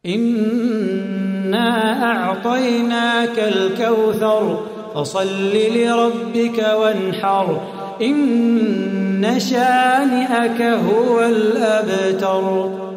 إنا أعطيناك الكوثر فصل لربك وانحر إن شانئك هو الأبتر.